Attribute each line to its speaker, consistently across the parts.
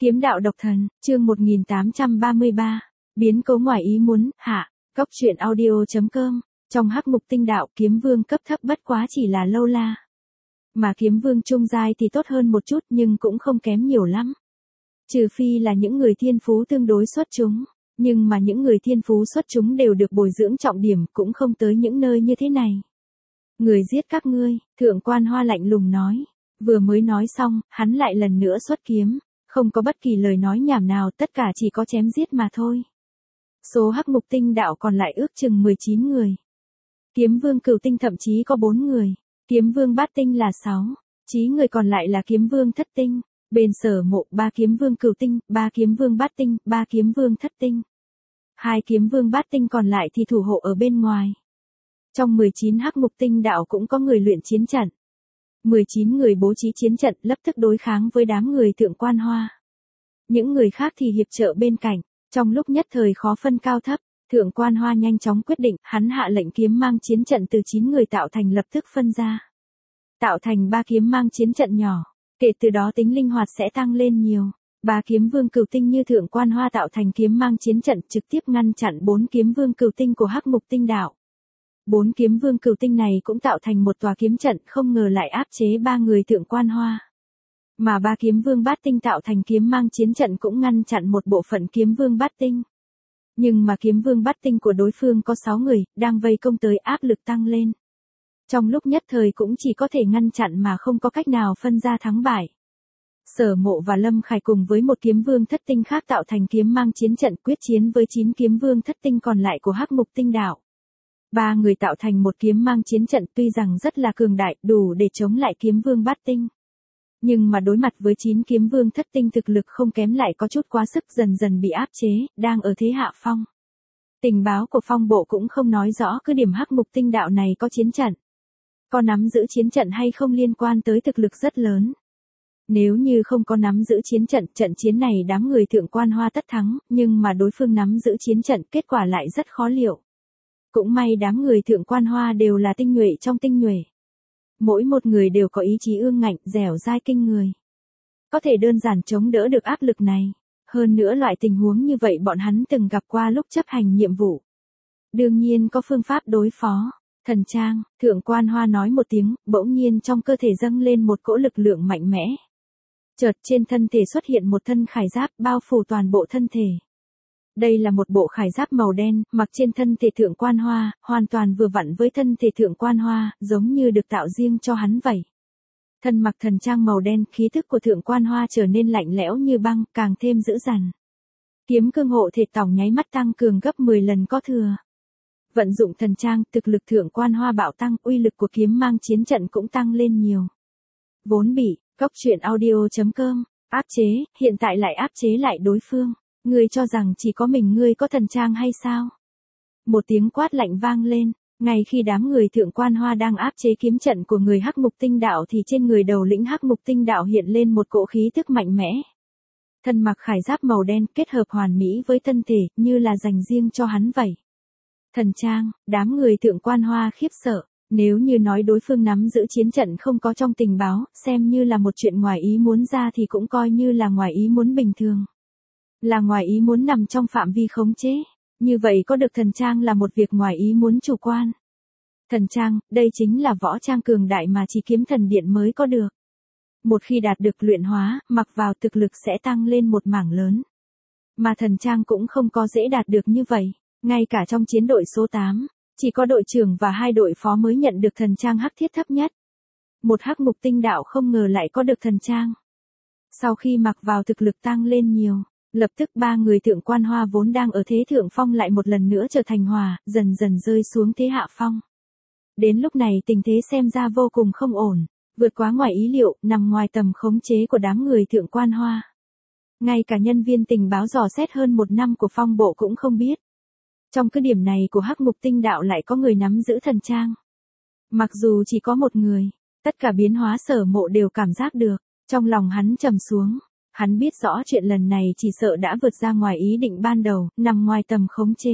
Speaker 1: Kiếm đạo độc thần, chương 1833, biến cố ngoài ý muốn, hạ, Cóc truyện audio.com, trong hắc mục tinh đạo kiếm vương cấp thấp bất quá chỉ là lâu la. Mà kiếm vương trung giai thì tốt hơn một chút nhưng cũng không kém nhiều lắm. Trừ phi là những người thiên phú tương đối xuất chúng, nhưng mà những người thiên phú xuất chúng đều được bồi dưỡng trọng điểm cũng không tới những nơi như thế này. Người giết các ngươi, Thượng Quan Hoa lạnh lùng nói. Vừa mới nói xong, hắn lại lần nữa xuất kiếm. Không có bất kỳ lời nói nhảm nào, tất cả chỉ có chém giết mà thôi. Số hắc mục tinh đạo còn lại ước chừng 19 người. Kiếm vương cửu tinh thậm chí có 4 người. Kiếm vương bát tinh là 6. Chí người còn lại là kiếm vương thất tinh. Bên Sở Mộ 3 kiếm vương cửu tinh, 3 kiếm vương bát tinh, 3 kiếm vương thất tinh. 2 kiếm vương bát tinh còn lại thì thủ hộ ở bên ngoài. Trong 19 hắc mục tinh đạo cũng có người luyện chiến trận. 19 người bố trí chiến trận lập tức đối kháng với đám người Thượng Quan Hoa. Những người khác thì hiệp trợ bên cạnh, trong lúc nhất thời khó phân cao thấp, Thượng Quan Hoa nhanh chóng quyết định, hắn hạ lệnh kiếm mang chiến trận từ 9 người tạo thành lập tức phân ra. Tạo thành 3 kiếm mang chiến trận nhỏ, kể từ đó tính linh hoạt sẽ tăng lên nhiều. 3 kiếm vương cửu tinh như Thượng Quan Hoa tạo thành kiếm mang chiến trận trực tiếp ngăn chặn 4 kiếm vương cửu tinh của hắc mục tinh đạo. 4 kiếm vương cửu tinh này cũng tạo thành một tòa kiếm trận, không ngờ lại áp chế 3 người Thượng Quan Hoa. Mà 3 kiếm vương bát tinh tạo thành kiếm mang chiến trận cũng ngăn chặn một bộ phận kiếm vương bát tinh. Nhưng mà kiếm vương bát tinh của đối phương có 6 người, đang vây công tới áp lực tăng lên. Trong lúc nhất thời cũng chỉ có thể ngăn chặn mà không có cách nào phân ra thắng bại. Sở Mộ và Lâm Khải cùng với một kiếm vương thất tinh khác tạo thành kiếm mang chiến trận quyết chiến với 9 kiếm vương thất tinh còn lại của hắc mục tinh đạo. 3 người tạo thành một kiếm mang chiến trận tuy rằng rất là cường đại, đủ để chống lại kiếm vương bát tinh. Nhưng mà đối mặt với 9 kiếm vương thất tinh thực lực không kém lại có chút quá sức, dần dần bị áp chế, đang ở thế hạ phong. Tình báo của phong bộ cũng không nói rõ cứ điểm hắc mục tinh đạo này có chiến trận. Có nắm giữ chiến trận hay không liên quan tới thực lực rất lớn. Nếu như không có nắm giữ chiến trận, trận chiến này đám người Thượng Quan Hoa tất thắng, nhưng mà đối phương nắm giữ chiến trận, kết quả lại rất khó liệu. Cũng may đám người Thượng Quan Hoa đều là tinh nhuệ trong tinh nhuệ. Mỗi một người đều có ý chí ương ngạnh, dẻo dai kinh người. Có thể đơn giản chống đỡ được áp lực này. Hơn nữa loại tình huống như vậy bọn hắn từng gặp qua lúc chấp hành nhiệm vụ. Đương nhiên có phương pháp đối phó. Thần trang, Thượng Quan Hoa nói một tiếng, bỗng nhiên trong cơ thể dâng lên một cỗ lực lượng mạnh mẽ. Chợt trên thân thể xuất hiện một thân khải giáp bao phủ toàn bộ thân thể. Đây là một bộ khải giáp màu đen, mặc trên thân thể Thượng Quan Hoa, hoàn toàn vừa vặn với thân thể Thượng Quan Hoa, giống như được tạo riêng cho hắn vậy. Thân mặc thần trang màu đen, khí thức của Thượng Quan Hoa trở nên lạnh lẽo như băng, càng thêm dữ dằn. Kiếm cương hộ thể tổng nháy mắt tăng cường gấp 10 lần có thừa. Vận dụng thần trang, thực lực Thượng Quan Hoa bạo tăng, uy lực của kiếm mang chiến trận cũng tăng lên nhiều. Vốn bị, Cóc truyện audio.com, áp chế, hiện tại lại áp chế lại đối phương. Ngươi cho rằng chỉ có mình ngươi có thần trang hay sao? Một tiếng quát lạnh vang lên, ngay khi đám người Thượng Quan Hoa đang áp chế kiếm trận của người hắc mục tinh đạo thì trên người đầu lĩnh hắc mục tinh đạo hiện lên một cỗ khí tức mạnh mẽ. Thân mặc khải giáp màu đen kết hợp hoàn mỹ với thân thể, như là dành riêng cho hắn vậy. Thần trang, đám người Thượng Quan Hoa khiếp sợ, nếu như nói đối phương nắm giữ chiến trận không có trong tình báo, xem như là một chuyện ngoài ý muốn ra thì cũng coi như là ngoài ý muốn bình thường. Là ngoài ý muốn nằm trong phạm vi khống chế, như vậy có được thần trang là một việc ngoài ý muốn chủ quan. Thần trang, đây chính là võ trang cường đại mà chỉ kiếm thần điện mới có được. Một khi đạt được luyện hóa, mặc vào thực lực sẽ tăng lên một mảng lớn. Mà thần trang cũng không có dễ đạt được như vậy, ngay cả trong chiến đội số 8, chỉ có đội trưởng và 2 đội phó mới nhận được thần trang hắc thiết thấp nhất. Một hắc mục tinh đạo không ngờ lại có được thần trang. Sau khi mặc vào thực lực tăng lên nhiều. Lập tức 3 người Thượng Quan Hoa vốn đang ở thế thượng phong lại một lần nữa trở thành hòa, dần dần rơi xuống thế hạ phong. Đến lúc này tình thế xem ra vô cùng không ổn, vượt quá ngoài ý liệu, nằm ngoài tầm khống chế của đám người Thượng Quan Hoa. Ngay cả nhân viên tình báo dò xét hơn 1 năm của phong bộ cũng không biết. Trong cái điểm này của hắc mục tinh đạo lại có người nắm giữ thần trang. Mặc dù chỉ có một người, tất cả biến hóa Sở Mộ đều cảm giác được, trong lòng hắn trầm xuống. Hắn biết rõ chuyện lần này chỉ sợ đã vượt ra ngoài ý định ban đầu, nằm ngoài tầm khống chế.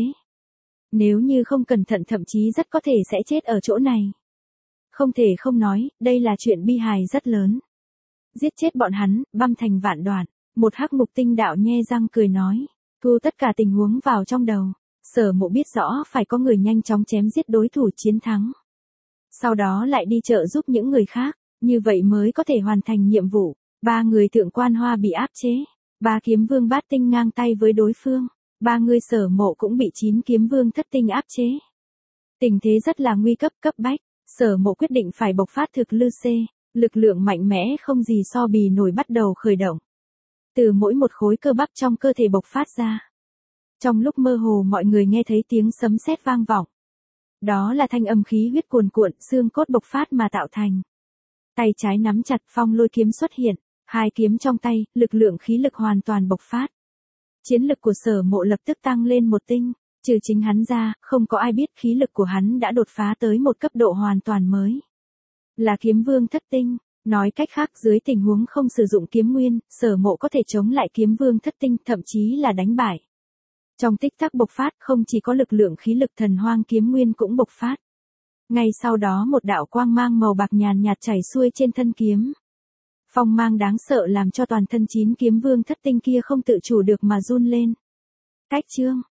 Speaker 1: Nếu như không cẩn thận thậm chí rất có thể sẽ chết ở chỗ này. Không thể không nói, đây là chuyện bi hài rất lớn. Giết chết bọn hắn, băm thành vạn đoạn. Một hắc ngục tinh đạo nhe răng cười nói. Thu tất cả tình huống vào trong đầu. Sở Mộ biết rõ phải có người nhanh chóng chém giết đối thủ chiến thắng. Sau đó lại đi trợ giúp những người khác, như vậy mới có thể hoàn thành nhiệm vụ. 3 người thượng quan hoa bị áp chế. 3 kiếm vương bát tinh ngang tay với đối phương. 3 người Sở Mộ cũng bị 9 kiếm vương thất tinh áp chế. Tình thế rất là nguy cấp bách. Sở Mộ quyết định phải bộc phát thực lư xê. Lực lượng mạnh mẽ không gì so bì nổi bắt đầu khởi động. Từ mỗi một khối cơ bắp trong cơ thể bộc phát ra. Trong lúc mơ hồ mọi người nghe thấy tiếng sấm sét vang vọng. Đó là thanh âm khí huyết cuồn cuộn, xương cốt bộc phát mà tạo thành. Tay trái nắm chặt phong lôi kiếm xuất hiện, 2 kiếm trong tay, lực lượng khí lực hoàn toàn bộc phát. Chiến lực của Sở Mộ lập tức tăng lên một tinh, trừ chính hắn ra, không có ai biết khí lực của hắn đã đột phá tới một cấp độ hoàn toàn mới. Là kiếm vương thất tinh, nói cách khác dưới tình huống không sử dụng kiếm nguyên, Sở Mộ có thể chống lại kiếm vương thất tinh, thậm chí là đánh bại. Trong tích tắc bộc phát không chỉ có lực lượng khí lực thần hoang kiếm nguyên cũng bộc phát. Ngay sau đó một đạo quang mang màu bạc nhàn nhạt chảy xuôi trên thân kiếm. Phong mang đáng sợ làm cho toàn thân 9 kiếm vương thất tinh kia không tự chủ được mà run lên. Cách chương